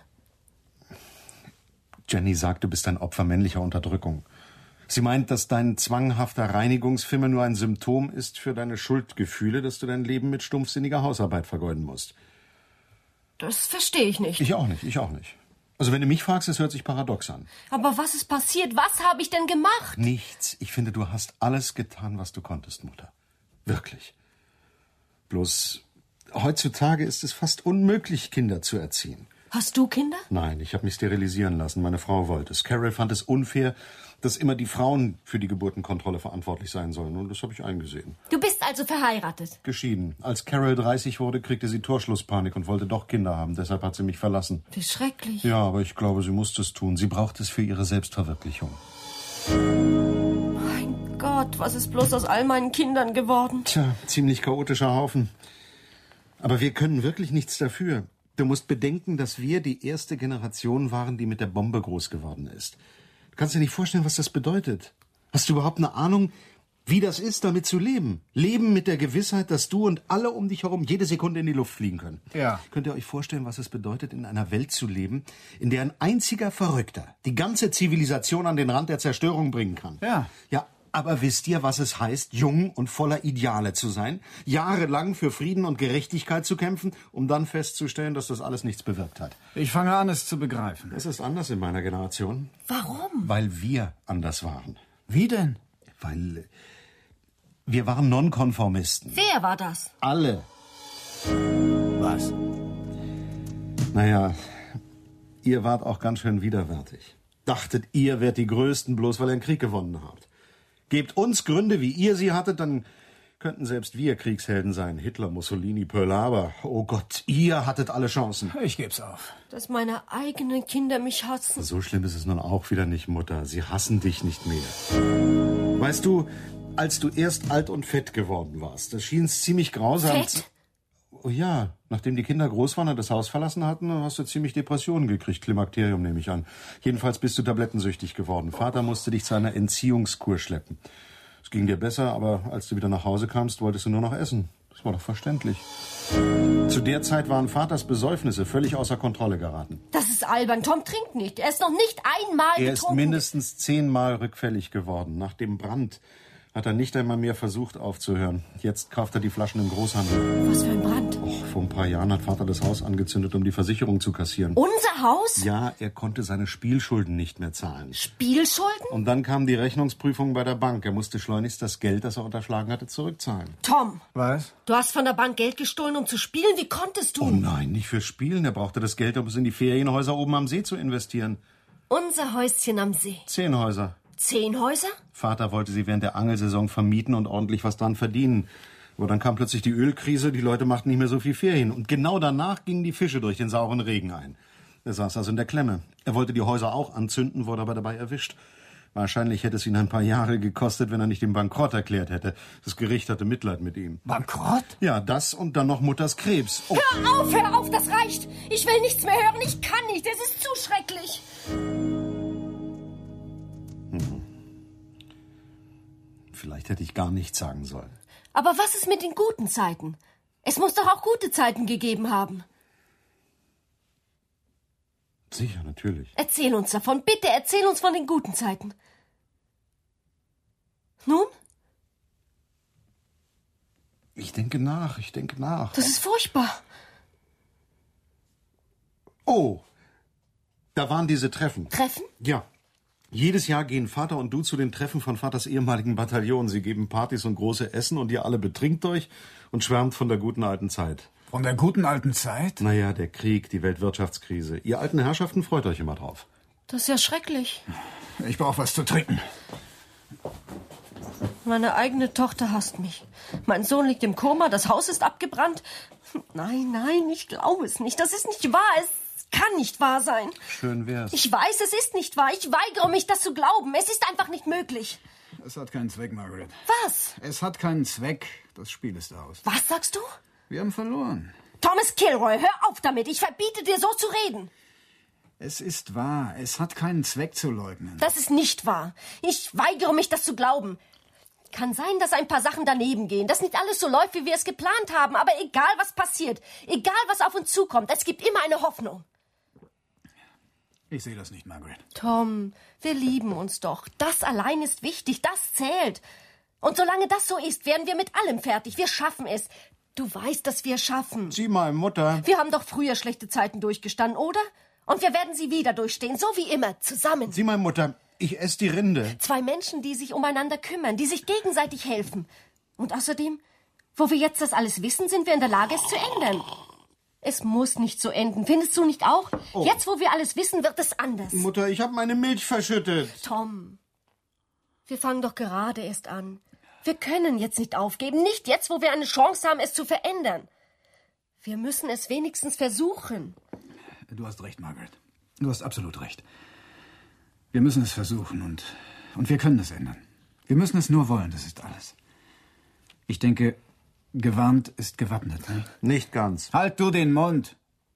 Jenny sagt, du bist ein Opfer männlicher Unterdrückung. Sie meint, dass dein zwanghafter Reinigungsfilm nur ein Symptom ist für deine Schuldgefühle, dass du dein Leben mit stumpfsinniger Hausarbeit vergeuden musst. Das verstehe ich nicht. Ich auch nicht. Also wenn du mich fragst, es hört sich paradox an. Aber was ist passiert? Was habe ich denn gemacht? Nichts. Ich finde, du hast alles getan, was du konntest, Mutter. Wirklich. Bloß, heutzutage ist es fast unmöglich, Kinder zu erziehen. Hast du Kinder? Nein, ich habe mich sterilisieren lassen. Meine Frau wollte es. Carol fand es unfair, dass immer die Frauen für die Geburtenkontrolle verantwortlich sein sollen. Und das habe ich eingesehen. Du bist also verheiratet? Geschieden. Als Carol 30 wurde, kriegte sie Torschlusspanik und wollte doch Kinder haben. Deshalb hat sie mich verlassen. Wie schrecklich. Ja, aber ich glaube, sie musste es tun. Sie braucht es für ihre Selbstverwirklichung. Mein Gott, was ist bloß aus all meinen Kindern geworden? Tja, ziemlich chaotischer Haufen. Aber wir können wirklich nichts dafür. Du musst bedenken, dass wir die erste Generation waren, die mit der Bombe groß geworden ist. Du kannst dir nicht vorstellen, was das bedeutet. Hast du überhaupt eine Ahnung, wie das ist, damit zu leben? Leben mit der Gewissheit, dass du und alle um dich herum jede Sekunde in die Luft fliegen können. Ja. Könnt ihr euch vorstellen, was es bedeutet, in einer Welt zu leben, in der ein einziger Verrückter die ganze Zivilisation an den Rand der Zerstörung bringen kann? Ja. Ja, aber wisst ihr, was es heißt, jung und voller Ideale zu sein? Jahrelang für Frieden und Gerechtigkeit zu kämpfen, um dann festzustellen, dass das alles nichts bewirkt hat. Ich fange an, es zu begreifen. Es ist anders in meiner Generation. Warum? Weil wir anders waren. Wie denn? Weil wir waren Nonkonformisten. Wer war das? Alle. Was? Naja, ihr wart auch ganz schön widerwärtig. Dachtet, ihr wärt die Größten, bloß weil ihr einen Krieg gewonnen habt. Gebt uns Gründe, wie ihr sie hattet, dann könnten selbst wir Kriegshelden sein. Hitler, Mussolini, Pearl Harbor. Oh Gott, ihr hattet alle Chancen. Ich geb's auf. Dass meine eigenen Kinder mich hassen. So schlimm ist es nun auch wieder nicht, Mutter. Sie hassen dich nicht mehr. Weißt du, als du erst alt und fett geworden warst, das schien es ziemlich grausam. Fett? Oh ja, nachdem die Kinder groß waren und das Haus verlassen hatten, hast du ziemlich Depressionen gekriegt. Klimakterium nehme ich an. Jedenfalls bist du tablettensüchtig geworden. Vater musste dich zu einer Entziehungskur schleppen. Es ging dir besser, aber als du wieder nach Hause kamst, wolltest du nur noch essen. Das Das war doch verständlich. Zu der Zeit waren Vaters Besäufnisse völlig außer Kontrolle geraten. Das ist albern. Tom trinkt nicht. Er ist noch nicht einmal Er betrunken. ist mindestens 10-mal rückfällig geworden. Nach dem Brand hat er nicht einmal mehr versucht aufzuhören. Jetzt kauft er die Flaschen im Großhandel. Was für ein Brand? Och, vor ein paar Jahren hat Vater das Haus angezündet, um die Versicherung zu kassieren. Unser Haus? Ja, er konnte seine Spielschulden nicht mehr zahlen. Spielschulden? Und dann kam die Rechnungsprüfung bei der Bank. Er musste schleunigst das Geld, das er unterschlagen hatte, zurückzahlen. Tom, Was? du hast von der Bank Geld gestohlen, um zu spielen. Wie konntest du? Oh nein, nicht fürs Spielen. Er brauchte das Geld, um es in die Ferienhäuser oben am See zu investieren. Unser Häuschen am See. 10 Häuser. 10 Häuser? Vater wollte sie während der Angelsaison vermieten und ordentlich was dran verdienen. Aber dann kam plötzlich die Ölkrise, die Leute machten nicht mehr so viel Ferien. Und genau danach gingen die Fische durch den sauren Regen ein. Er saß also in der Klemme. Er wollte die Häuser auch anzünden, wurde aber dabei erwischt. Wahrscheinlich hätte es ihn ein paar Jahre gekostet, wenn er nicht den Bankrott erklärt hätte. Das Gericht hatte Mitleid mit ihm. Bankrott? Ja, das und dann noch Mutters Krebs. Oh. Hör auf, das reicht. Ich will nichts mehr hören. Ich kann nicht. Es ist zu schrecklich. Vielleicht hätte ich gar nichts sagen sollen. Aber was ist mit den guten Zeiten? Es muss doch auch gute Zeiten gegeben haben. Sicher, natürlich. Erzähl uns davon. Bitte erzähl uns von den guten Zeiten. Nun? Ich denke nach. Das ist furchtbar. Oh, da waren diese Treffen. Treffen? Ja. Jedes Jahr gehen Vater und du zu den Treffen von Vaters ehemaligen Bataillon. Sie geben Partys und große Essen und ihr alle betrinkt euch und schwärmt von der guten alten Zeit. Von der guten alten Zeit? Naja, der Krieg, die Weltwirtschaftskrise. Ihr alten Herrschaften freut euch immer drauf. Das ist ja schrecklich. Ich brauche was zu trinken. Meine eigene Tochter hasst mich. Mein Sohn liegt im Koma, das Haus ist abgebrannt. Nein, ich glaube es nicht. Das ist nicht wahr. Es kann nicht wahr sein. Schön wär's. Ich weiß, es ist nicht wahr. Ich weigere mich, das zu glauben. Es ist einfach nicht möglich. Es hat keinen Zweck, Margaret. Was? Es hat keinen Zweck. Das Spiel ist aus. Was sagst du? Wir haben verloren. Thomas Kilroy, hör auf damit. Ich verbiete dir, so zu reden. Es ist wahr. Es hat keinen Zweck zu leugnen. Das ist nicht wahr. Ich weigere mich, das zu glauben. Kann sein, dass ein paar Sachen daneben gehen, dass nicht alles so läuft, wie wir es geplant haben. Aber egal, was passiert, egal, was auf uns zukommt, es gibt immer eine Hoffnung. Ich sehe das nicht, Margaret. Tom, wir lieben uns doch. Das allein ist wichtig, das zählt. Und solange das so ist, werden wir mit allem fertig. Wir schaffen es. Du weißt, dass wir schaffen. Sieh mal, Mutter. Wir haben doch früher schlechte Zeiten durchgestanden, oder? Und wir werden sie wieder durchstehen, so wie immer, zusammen. Sieh mal, Mutter. Ich esse die Rinde. 2 Menschen, die sich umeinander kümmern, die sich gegenseitig helfen. Und außerdem, wo wir jetzt das alles wissen, sind wir in der Lage, es zu ändern. Es muss nicht so enden. Findest du nicht auch? Oh. Jetzt, wo wir alles wissen, wird es anders. Mutter, ich habe meine Milch verschüttet. Tom, wir fangen doch gerade erst an. Wir können jetzt nicht aufgeben. Nicht jetzt, wo wir eine Chance haben, es zu verändern. Wir müssen es wenigstens versuchen. Du hast recht, Margaret. Du hast absolut recht. Wir müssen es versuchen und wir können es ändern. Wir müssen es nur wollen, das ist alles. Ich denke, gewarnt ist gewappnet. Ne? Nicht ganz. Halt du den Mund!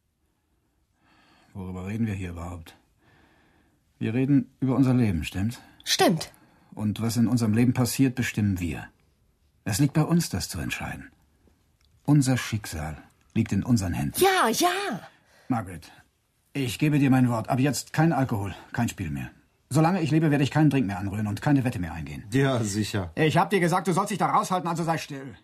Worüber reden wir hier überhaupt? Wir reden über unser Leben, stimmt's? Stimmt. Und was in unserem Leben passiert, bestimmen wir. Es liegt bei uns, das zu entscheiden. Unser Schicksal liegt in unseren Händen. Ja. Margaret, ich gebe dir mein Wort. Ab jetzt kein Alkohol, kein Spiel mehr. Solange ich lebe, werde ich keinen Drink mehr anrühren und keine Wette mehr eingehen. Ja, sicher. Ich hab dir gesagt, du sollst dich da raushalten, also sei still.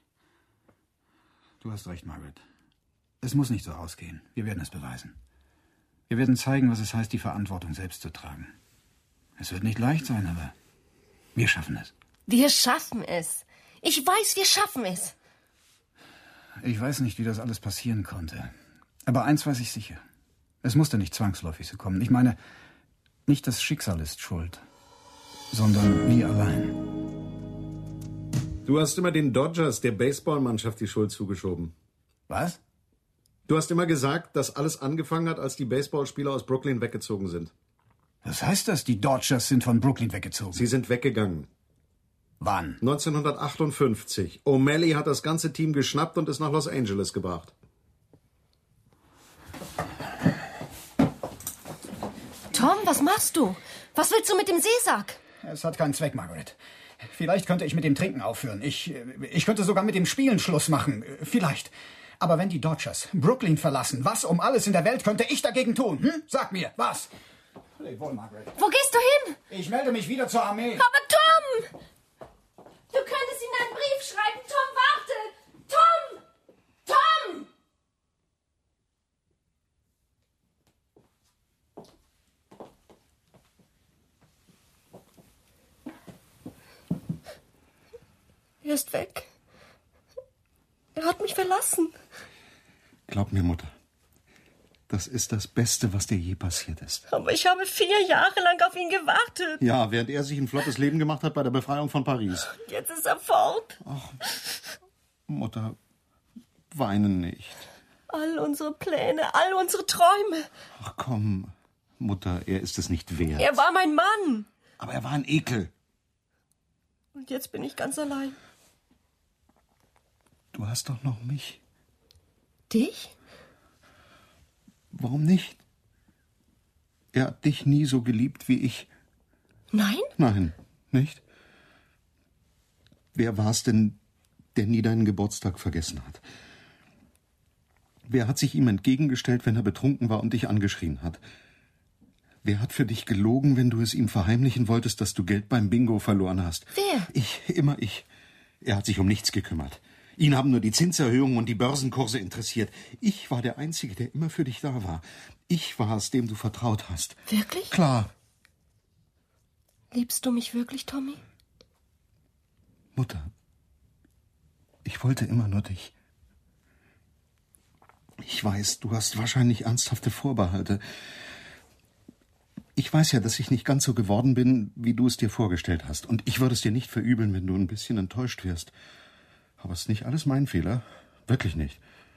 Du hast recht, Margaret. Es muss nicht so ausgehen. Wir werden es beweisen. Wir werden zeigen, was es heißt, die Verantwortung selbst zu tragen. Es wird nicht leicht sein, aber wir schaffen es. Wir schaffen es. Ich weiß, wir schaffen es. Ich weiß nicht, wie das alles passieren konnte. Aber eins weiß ich sicher. Es musste nicht zwangsläufig so kommen. Ich meine, nicht das Schicksal ist schuld, sondern wir allein. Du hast immer den Dodgers, der Baseballmannschaft, die Schuld zugeschoben. Was? Du hast immer gesagt, dass alles angefangen hat, als die Baseballspieler aus Brooklyn weggezogen sind. Was heißt das? Die Dodgers sind von Brooklyn weggezogen. Sie sind weggegangen. Wann? 1958. O'Malley hat das ganze Team geschnappt und es nach Los Angeles gebracht. Tom, was machst du? Was willst du mit dem Seesack? Es hat keinen Zweck, Margaret. Vielleicht könnte ich mit dem Trinken aufhören. Ich könnte sogar mit dem Spielen Schluss machen. Vielleicht. Aber wenn die Dodgers Brooklyn verlassen, was um alles in der Welt könnte ich dagegen tun? Hm? Sag mir, was? Leb wohl, Margaret. Wo gehst du hin? Ich melde mich wieder zur Armee. Aber Tom! Du könntest ihm einen Brief schreiben. Tom, warte! Tom! Tom! Er ist weg. Er hat mich verlassen. Glaub mir, Mutter, das ist das Beste, was dir je passiert ist. Aber ich habe 4 Jahre lang auf ihn gewartet. Ja, während er sich ein flottes Leben gemacht hat bei der Befreiung von Paris. Jetzt ist er fort. Ach, Mutter, weine nicht. All unsere Pläne, all unsere Träume. Ach komm, Mutter, er ist es nicht wert. Er war mein Mann. Aber er war ein Ekel. Und jetzt bin ich ganz allein. Du hast doch noch mich. Dich? Warum nicht? Er hat dich nie so geliebt wie ich. Nein? Nein, nicht? Wer war's denn, der nie deinen Geburtstag vergessen hat? Wer hat sich ihm entgegengestellt, wenn er betrunken war und dich angeschrien hat? Wer hat für dich gelogen, wenn du es ihm verheimlichen wolltest, dass du Geld beim Bingo verloren hast? Wer? Ich, immer ich. Er hat sich um nichts gekümmert. Ihn haben nur die Zinserhöhungen und die Börsenkurse interessiert. Ich war der Einzige, der immer für dich da war. Ich war es, dem du vertraut hast. Wirklich? Klar. Liebst du mich wirklich, Tommy? Mutter, ich wollte immer nur dich. Ich weiß, du hast wahrscheinlich ernsthafte Vorbehalte. Ich weiß ja, dass ich nicht ganz so geworden bin, wie du es dir vorgestellt hast. Und ich würde es dir nicht verübeln, wenn du ein bisschen enttäuscht wirst. Aber es ist nicht alles mein Fehler. Wirklich nicht.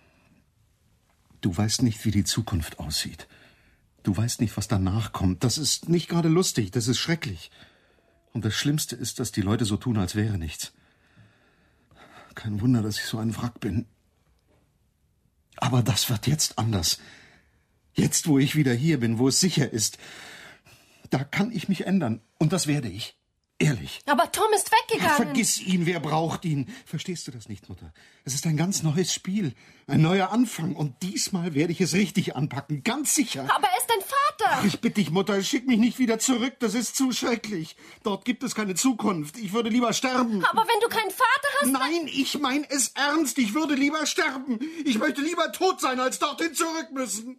Du weißt nicht, wie die Zukunft aussieht. Du weißt nicht, was danach kommt. Das ist nicht gerade lustig, das ist schrecklich. Und das Schlimmste ist, dass die Leute so tun, als wäre nichts. Kein Wunder, dass ich so ein Wrack bin. Aber das wird jetzt anders. Jetzt, wo ich wieder hier bin, wo es sicher ist, da kann ich mich ändern. Und das werde ich. Ehrlich. Aber Tom ist weggegangen. Ja, vergiss ihn, wer braucht ihn? Verstehst du das nicht, Mutter? Es ist ein ganz neues Spiel, ein neuer Anfang. Und diesmal werde ich es richtig anpacken, ganz sicher. Aber er ist dein Vater. Ach, ich bitte dich, Mutter, schick mich nicht wieder zurück. Das ist zu schrecklich. Dort gibt es keine Zukunft. Ich würde lieber sterben. Aber wenn du keinen Vater hast... Nein, ich meine es ernst. Ich würde lieber sterben. Ich möchte lieber tot sein, als dorthin zurück müssen.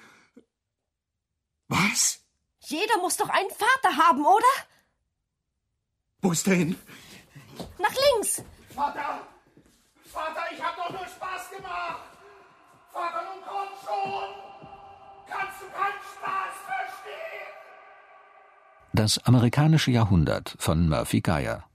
Was? Jeder muss doch einen Vater haben, oder? Wo ist der hin? Nach links. Vater! Vater, ich hab doch nur Spaß gemacht! Vater, nun komm schon! Kannst du keinen Spaß verstehen? Das amerikanische Jahrhundert von Murphy Guyer.